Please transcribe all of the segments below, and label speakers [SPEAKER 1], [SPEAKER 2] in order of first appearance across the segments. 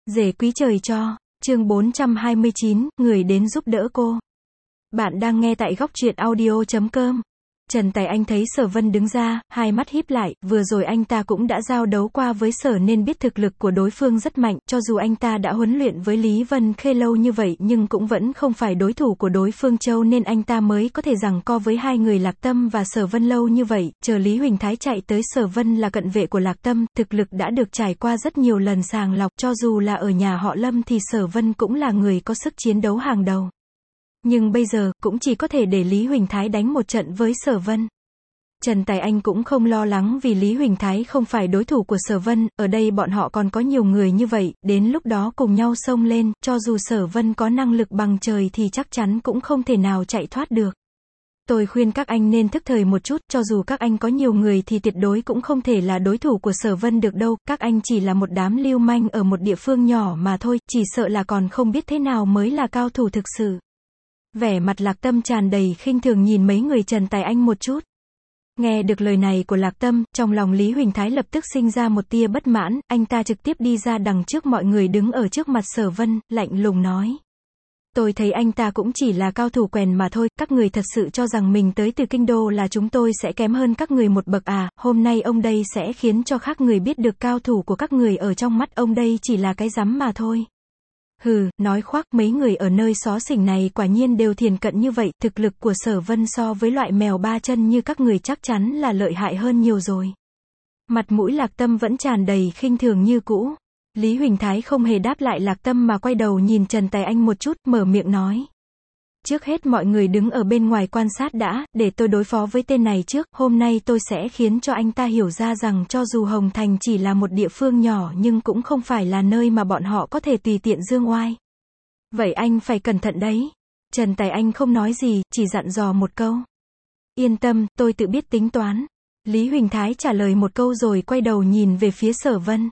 [SPEAKER 1] Rể quý trời cho, chương 429, người đến giúp đỡ cô. Bạn đang nghe tại góc truyện audio.com. Trần Tài Anh thấy Sở Vân đứng ra, hai mắt híp lại, vừa rồi anh ta cũng đã giao đấu qua với Sở nên biết thực lực của đối phương rất mạnh, cho dù anh ta đã huấn luyện với Lý Vân Khê lâu như vậy nhưng cũng vẫn không phải đối thủ của đối phương Châu nên anh ta mới có thể giằng co với hai người Lạc Tâm và Sở Vân lâu như vậy, chờ Lý Huỳnh Thái chạy tới Sở Vân là cận vệ của Lạc Tâm, thực lực đã được trải qua rất nhiều lần sàng lọc, cho dù là ở nhà họ Lâm thì Sở Vân cũng là người có sức chiến đấu hàng đầu. Nhưng bây giờ, cũng chỉ có thể để Lý Huỳnh Thái đánh một trận với Sở Vân. Trần Tài Anh cũng không lo lắng vì Lý Huỳnh Thái không phải đối thủ của Sở Vân, ở đây bọn họ còn có nhiều người như vậy, đến lúc đó cùng nhau xông lên, cho dù Sở Vân có năng lực bằng trời thì chắc chắn cũng không thể nào chạy thoát được. Tôi khuyên các anh nên thức thời một chút, cho dù các anh có nhiều người thì tuyệt đối cũng không thể là đối thủ của Sở Vân được đâu, các anh chỉ là một đám lưu manh ở một địa phương nhỏ mà thôi, chỉ sợ là còn không biết thế nào mới là cao thủ thực sự. Vẻ mặt Lạc Tâm tràn đầy khinh thường nhìn mấy người Trần Tài Anh một chút. Nghe được lời này của Lạc Tâm, trong lòng Lý Huỳnh Thái lập tức sinh ra một tia bất mãn, anh ta trực tiếp đi ra đằng trước mọi người đứng ở trước mặt Sở Vân, lạnh lùng nói. Tôi thấy anh ta cũng chỉ là cao thủ quèn mà thôi, các người thật sự cho rằng mình tới từ kinh đô là chúng tôi sẽ kém hơn các người một bậc à, hôm nay ông đây sẽ khiến cho khác người biết được cao thủ của các người ở trong mắt ông đây chỉ là cái rắm mà thôi. Hừ, nói khoác, mấy người ở nơi xó xỉnh này quả nhiên đều thiền cận như vậy, thực lực của Sở Vân so với loại mèo ba chân như các người chắc chắn là lợi hại hơn nhiều rồi. Mặt mũi Lạc Tâm vẫn tràn đầy khinh thường như cũ. Lý Huỳnh Thái không hề đáp lại Lạc Tâm mà quay đầu nhìn Trần Tài Anh một chút, mở miệng nói. Trước hết mọi người đứng ở bên ngoài quan sát đã, để tôi đối phó với tên này trước, hôm nay tôi sẽ khiến cho anh ta hiểu ra rằng cho dù Hồng Thành chỉ là một địa phương nhỏ nhưng cũng không phải là nơi mà bọn họ có thể tùy tiện dương oai. Vậy anh phải cẩn thận đấy. Trần Tài Anh không nói gì, chỉ dặn dò một câu. Yên tâm, tôi tự biết tính toán. Lý Huỳnh Thái trả lời một câu rồi quay đầu nhìn về phía Sở Vân.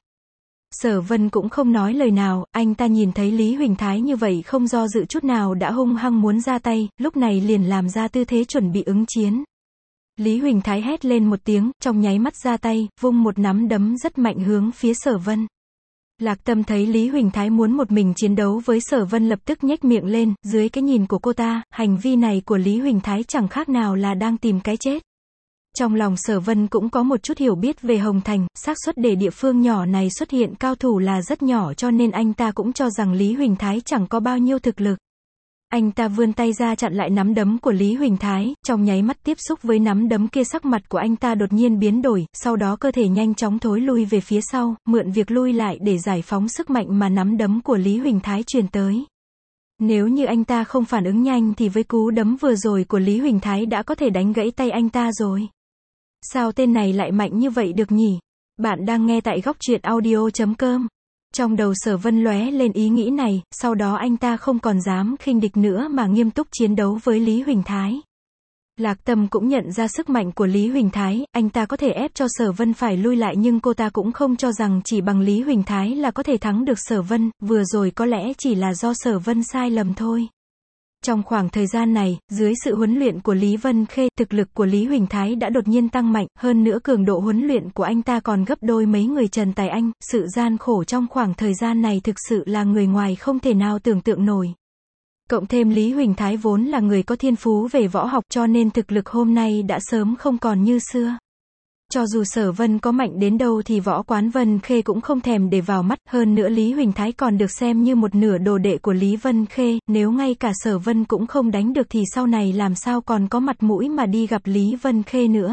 [SPEAKER 1] Sở Vân cũng không nói lời nào, anh ta nhìn thấy Lý Huỳnh Thái như vậy không do dự chút nào đã hung hăng muốn ra tay, lúc này liền làm ra tư thế chuẩn bị ứng chiến. Lý Huỳnh Thái hét lên một tiếng, trong nháy mắt ra tay, vung một nắm đấm rất mạnh hướng phía Sở Vân. Lạc Tâm thấy Lý Huỳnh Thái muốn một mình chiến đấu với Sở Vân lập tức nhếch miệng lên, dưới cái nhìn của cô ta, hành vi này của Lý Huỳnh Thái chẳng khác nào là đang tìm cái chết. Trong lòng Sở Vân cũng có một chút hiểu biết về Hồng Thành, xác suất để địa phương nhỏ này xuất hiện cao thủ là rất nhỏ cho nên anh ta cũng cho rằng Lý Huỳnh Thái chẳng có bao nhiêu thực lực. Anh ta vươn tay ra chặn lại nắm đấm của Lý Huỳnh Thái, trong nháy mắt tiếp xúc với nắm đấm kia sắc mặt của anh ta đột nhiên biến đổi, sau đó cơ thể nhanh chóng thối lui về phía sau, mượn việc lui lại để giải phóng sức mạnh mà nắm đấm của Lý Huỳnh Thái truyền tới. Nếu như anh ta không phản ứng nhanh thì với cú đấm vừa rồi của Lý Huỳnh Thái đã có thể đánh gãy tay anh ta rồi. Sao tên này lại mạnh như vậy được nhỉ? Bạn đang nghe tại góc truyện audio.com. Trong đầu Sở Vân lóe lên ý nghĩ này, sau đó anh ta không còn dám khinh địch nữa mà nghiêm túc chiến đấu với Lý Huỳnh Thái. Lạc Tâm cũng nhận ra sức mạnh của Lý Huỳnh Thái, anh ta có thể ép cho Sở Vân phải lui lại nhưng cô ta cũng không cho rằng chỉ bằng Lý Huỳnh Thái là có thể thắng được Sở Vân, vừa rồi có lẽ chỉ là do Sở Vân sai lầm thôi. Trong khoảng thời gian này, dưới sự huấn luyện của Lý Vân Khê, thực lực của Lý Huỳnh Thái đã đột nhiên tăng mạnh, hơn nữa cường độ huấn luyện của anh ta còn gấp đôi mấy người Trần Tài Anh, sự gian khổ trong khoảng thời gian này thực sự là người ngoài không thể nào tưởng tượng nổi. Cộng thêm Lý Huỳnh Thái vốn là người có thiên phú về võ học cho nên thực lực hôm nay đã sớm không còn như xưa. Cho dù Sở Vân có mạnh đến đâu thì võ quán Vân Khê cũng không thèm để vào mắt, hơn nữa Lý Huỳnh Thái còn được xem như một nửa đồ đệ của Lý Vân Khê, nếu ngay cả Sở Vân cũng không đánh được thì sau này làm sao còn có mặt mũi mà đi gặp Lý Vân Khê nữa.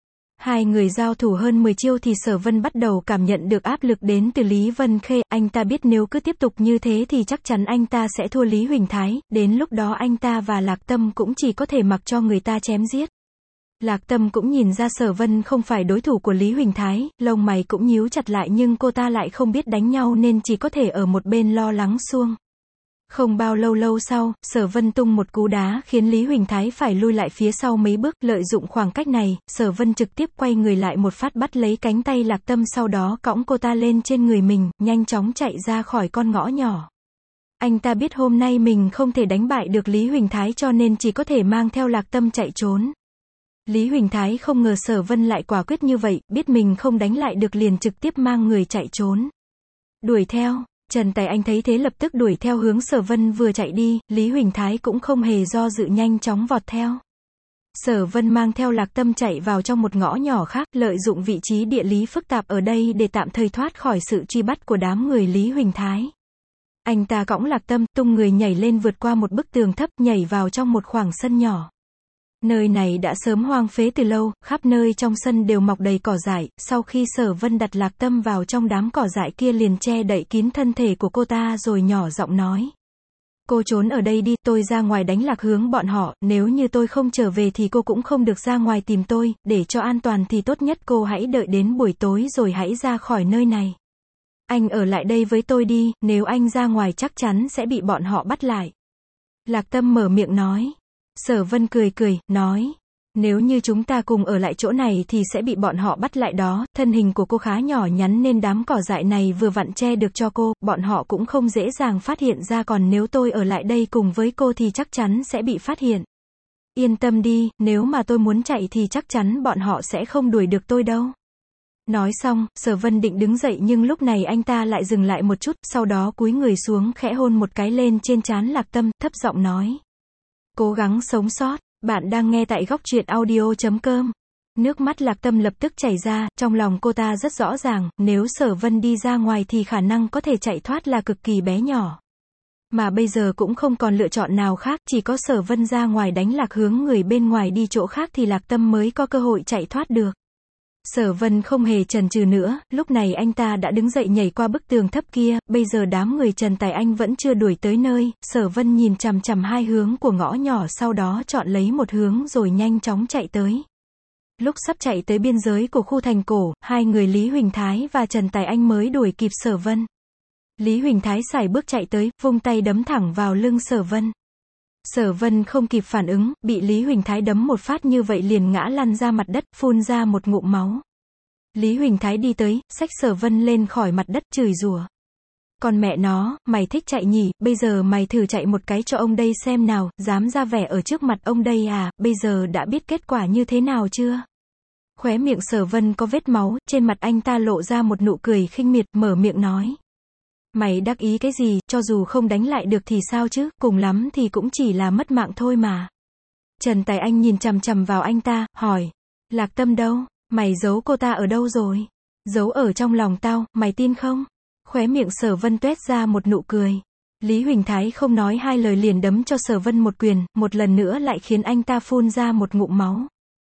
[SPEAKER 1] Hai người giao thủ hơn 10 chiêu thì Sở Vân bắt đầu cảm nhận được áp lực đến từ Lý Vân Khê, anh ta biết nếu cứ tiếp tục như thế thì chắc chắn anh ta sẽ thua Lý Huỳnh Thái, đến lúc đó anh ta và Lạc Tâm cũng chỉ có thể mặc cho người ta chém giết. Lạc Tâm cũng nhìn ra Sở Vân không phải đối thủ của Lý Huỳnh Thái, lông mày cũng nhíu chặt lại nhưng cô ta lại không biết đánh nhau nên chỉ có thể ở một bên lo lắng suông. Không bao lâu sau, Sở Vân tung một cú đá khiến Lý Huỳnh Thái phải lui lại phía sau mấy bước, lợi dụng khoảng cách này, Sở Vân trực tiếp quay người lại một phát bắt lấy cánh tay Lạc Tâm sau đó cõng cô ta lên trên người mình, nhanh chóng chạy ra khỏi con ngõ nhỏ. Anh ta biết hôm nay mình không thể đánh bại được Lý Huỳnh Thái cho nên chỉ có thể mang theo Lạc Tâm chạy trốn. Lý Huỳnh Thái không ngờ Sở Vân lại quả quyết như vậy, biết mình không đánh lại được liền trực tiếp mang người chạy trốn. Đuổi theo, Trần Tài Anh thấy thế lập tức đuổi theo hướng Sở Vân vừa chạy đi, Lý Huỳnh Thái cũng không hề do dự nhanh chóng vọt theo. Sở Vân mang theo Lạc Tâm chạy vào trong một ngõ nhỏ khác, lợi dụng vị trí địa lý phức tạp ở đây để tạm thời thoát khỏi sự truy bắt của đám người Lý Huỳnh Thái. Anh ta cõng Lạc Tâm, tung người nhảy lên vượt qua một bức tường thấp, nhảy vào trong một khoảng sân nhỏ. Nơi này đã sớm hoang phế từ lâu, khắp nơi trong sân đều mọc đầy cỏ dại, sau khi Sở Vân đặt Lạc Tâm vào trong đám cỏ dại kia liền che đậy kín thân thể của cô ta rồi nhỏ giọng nói. Cô trốn ở đây đi, tôi ra ngoài đánh lạc hướng bọn họ, nếu như tôi không trở về thì cô cũng không được ra ngoài tìm tôi, để cho an toàn thì tốt nhất cô hãy đợi đến buổi tối rồi hãy ra khỏi nơi này. Anh ở lại đây với tôi đi, nếu anh ra ngoài chắc chắn sẽ bị bọn họ bắt lại. Lạc Tâm mở miệng nói. Sở Vân cười cười, nói. Nếu như chúng ta cùng ở lại chỗ này thì sẽ bị bọn họ bắt lại đó, thân hình của cô khá nhỏ nhắn nên đám cỏ dại này vừa vặn che được cho cô, bọn họ cũng không dễ dàng phát hiện ra, còn nếu tôi ở lại đây cùng với cô thì chắc chắn sẽ bị phát hiện. Yên tâm đi, nếu mà tôi muốn chạy thì chắc chắn bọn họ sẽ không đuổi được tôi đâu. Nói xong, Sở Vân định đứng dậy nhưng lúc này anh ta lại dừng lại một chút, sau đó cúi người xuống khẽ hôn một cái lên trên trán Lạc Tâm, thấp giọng nói. Cố gắng sống sót. Bạn đang nghe tại góc truyện audio.com. Nước mắt Lạc Tâm lập tức chảy ra, trong lòng cô ta rất rõ ràng, nếu Sở Vân đi ra ngoài thì khả năng có thể chạy thoát là cực kỳ bé nhỏ. Mà bây giờ cũng không còn lựa chọn nào khác, chỉ có Sở Vân ra ngoài đánh lạc hướng người bên ngoài đi chỗ khác thì Lạc Tâm mới có cơ hội chạy thoát được. Sở Vân không hề chần chừ nữa, lúc này anh ta đã đứng dậy nhảy qua bức tường thấp kia, bây giờ đám người Trần Tài Anh vẫn chưa đuổi tới nơi, Sở Vân nhìn chằm chằm hai hướng của ngõ nhỏ sau đó chọn lấy một hướng rồi nhanh chóng chạy tới. Lúc sắp chạy tới biên giới của khu thành cổ, hai người Lý Huỳnh Thái và Trần Tài Anh mới đuổi kịp Sở Vân. Lý Huỳnh Thái sải bước chạy tới, vung tay đấm thẳng vào lưng Sở Vân. Sở Vân không kịp phản ứng, bị Lý Huỳnh Thái đấm một phát như vậy liền ngã lăn ra mặt đất, phun ra một ngụm máu. Lý Huỳnh Thái đi tới, xách Sở Vân lên khỏi mặt đất chửi rủa. Còn mẹ nó, mày thích chạy nhỉ, bây giờ mày thử chạy một cái cho ông đây xem nào, dám ra vẻ ở trước mặt ông đây à, bây giờ đã biết kết quả như thế nào chưa? Khóe miệng Sở Vân có vết máu, trên mặt anh ta lộ ra một nụ cười khinh miệt, mở miệng nói. Mày đắc ý cái gì, cho dù không đánh lại được thì sao chứ, cùng lắm thì cũng chỉ là mất mạng thôi mà. Trần Tài Anh nhìn chằm chằm vào anh ta, hỏi. Lạc Tâm đâu? Mày giấu cô ta ở đâu rồi? Giấu ở trong lòng tao, mày tin không? Khóe miệng Sở Vân tuét ra một nụ cười. Lý Huỳnh Thái không nói hai lời liền đấm cho Sở Vân một quyền, một lần nữa lại khiến anh ta phun ra một ngụm máu.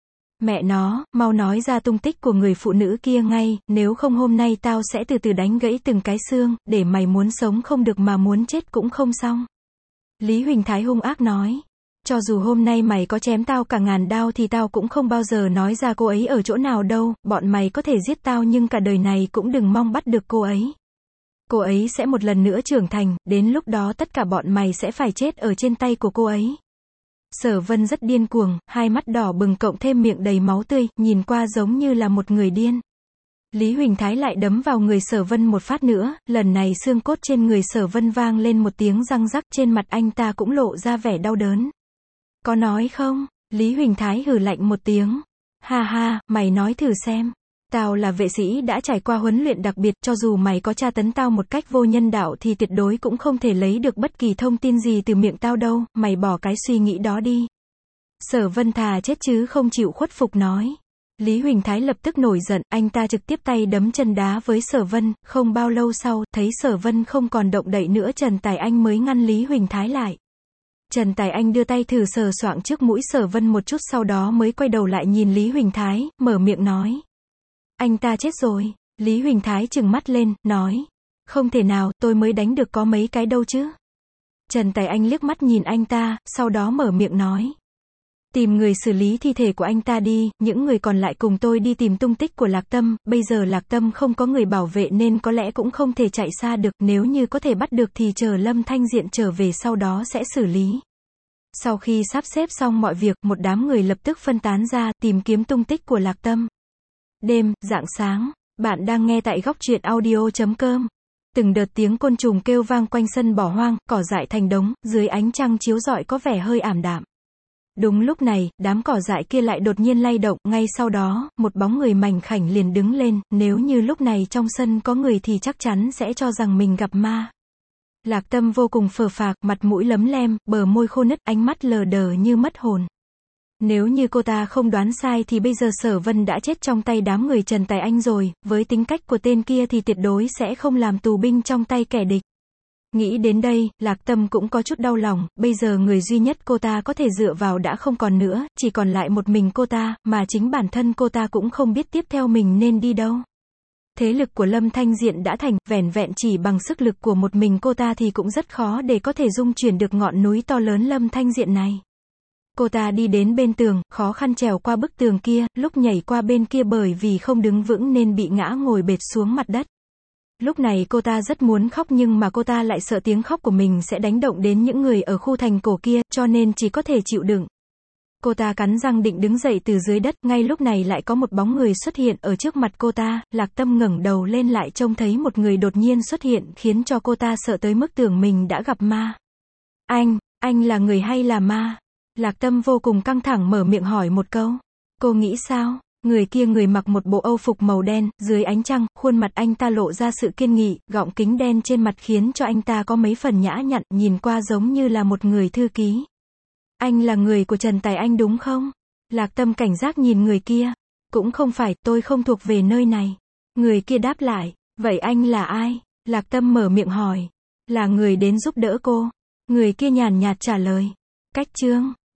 [SPEAKER 1] Mẹ nó, mau nói ra tung tích của người phụ nữ kia ngay, nếu không hôm nay tao sẽ từ từ đánh gãy từng cái xương, để mày muốn sống không được mà muốn chết cũng không xong. Lý Huỳnh Thái hung ác nói. Cho dù hôm nay mày có chém tao cả ngàn đao thì tao cũng không bao giờ nói ra cô ấy ở chỗ nào đâu, bọn mày có thể giết tao nhưng cả đời này cũng đừng mong bắt được cô ấy. Cô ấy sẽ một lần nữa trưởng thành, đến lúc đó tất cả bọn mày sẽ phải chết ở trên tay của cô ấy. Sở Vân rất điên cuồng, hai mắt đỏ bừng cộng thêm miệng đầy máu tươi, nhìn qua giống như là một người điên. Lý Huỳnh Thái lại đấm vào người Sở Vân một phát nữa, lần này xương cốt trên người Sở Vân vang lên một tiếng răng rắc, trên mặt anh ta cũng lộ ra vẻ đau đớn. Có nói không? Lý Huỳnh Thái hừ lạnh một tiếng. Ha ha, mày nói thử xem. Tao là vệ sĩ đã trải qua huấn luyện đặc biệt, cho dù mày có tra tấn tao một cách vô nhân đạo thì tuyệt đối cũng không thể lấy được bất kỳ thông tin gì từ miệng tao đâu, mày bỏ cái suy nghĩ đó đi. Sở Vân thà chết chứ không chịu khuất phục nói. Lý Huỳnh Thái lập tức nổi giận, anh ta trực tiếp tay đấm chân đá với Sở Vân, không bao lâu sau, thấy Sở Vân không còn động đậy nữa Trần Tài Anh mới ngăn Lý Huỳnh Thái lại. Trần Tài Anh đưa tay thử sờ soạng trước mũi Sở Vân một chút sau đó mới quay đầu lại nhìn Lý Huỳnh Thái, mở miệng nói. Anh ta chết rồi. Lý Huỳnh Thái trừng mắt lên, nói. Không thể nào, tôi mới đánh được có mấy cái đâu chứ. Trần Tài Anh liếc mắt nhìn anh ta, sau đó mở miệng nói. Tìm người xử lý thi thể của anh ta đi, những người còn lại cùng tôi đi tìm tung tích của Lạc Tâm, bây giờ Lạc Tâm không có người bảo vệ nên có lẽ cũng không thể chạy xa được, nếu như có thể bắt được thì chờ Lâm Thanh Diện trở về sau đó sẽ xử lý. Sau khi sắp xếp xong mọi việc, một đám người lập tức phân tán ra, tìm kiếm tung tích của Lạc Tâm. Đêm, rạng sáng, bạn đang nghe tại góc truyện audio.com. Từng đợt tiếng côn trùng kêu vang quanh sân bỏ hoang, cỏ dại thành đống, dưới ánh trăng chiếu rọi có vẻ hơi ảm đạm. Đúng lúc này, đám cỏ dại kia lại đột nhiên lay động, ngay sau đó, một bóng người mảnh khảnh liền đứng lên, nếu như lúc này trong sân có người thì chắc chắn sẽ cho rằng mình gặp ma. Lạc Tâm vô cùng phờ phạc, mặt mũi lấm lem, bờ môi khô nứt, ánh mắt lờ đờ như mất hồn. Nếu như cô ta không đoán sai thì bây giờ Sở Vân đã chết trong tay đám người Trần Tài Anh rồi, với tính cách của tên kia thì tuyệt đối sẽ không làm tù binh trong tay kẻ địch. Nghĩ đến đây, Lạc Tâm cũng có chút đau lòng, bây giờ người duy nhất cô ta có thể dựa vào đã không còn nữa, chỉ còn lại một mình cô ta, mà chính bản thân cô ta cũng không biết tiếp theo mình nên đi đâu. Thế lực của Lâm Thanh Diện đã thành, vẻn vẹn chỉ bằng sức lực của một mình cô ta thì cũng rất khó để có thể dung chuyển được ngọn núi to lớn Lâm Thanh Diện này. Cô ta đi đến bên tường, khó khăn trèo qua bức tường kia, lúc nhảy qua bên kia bởi vì không đứng vững nên bị ngã ngồi bệt xuống mặt đất. Lúc này cô ta rất muốn khóc nhưng mà cô ta lại sợ tiếng khóc của mình sẽ đánh động đến những người ở khu thành cổ kia, cho nên chỉ có thể chịu đựng. Cô ta cắn răng định đứng dậy từ dưới đất, ngay lúc này lại có một bóng người xuất hiện ở trước mặt cô ta, Lạc Tâm ngẩng đầu lên lại trông thấy một người đột nhiên xuất hiện khiến cho cô ta sợ tới mức tưởng mình đã gặp ma. Anh là người hay là ma? Lạc Tâm vô cùng căng thẳng mở miệng hỏi một câu. Cô nghĩ sao? Người kia người mặc một bộ âu phục màu đen, dưới ánh trăng, khuôn mặt anh ta lộ ra sự kiên nghị, gọng kính đen trên mặt khiến cho anh ta có mấy phần nhã nhặn, nhìn qua giống như là một người thư ký. Anh là người của Trần Tài Anh đúng không? Lạc Tâm cảnh giác nhìn người kia. Cũng không phải, tôi không thuộc về nơi này. Người kia đáp lại. Vậy anh là ai? Lạc Tâm mở miệng hỏi. Là người đến giúp đỡ cô. Người kia nhàn nhạt trả lời. Cách Trương.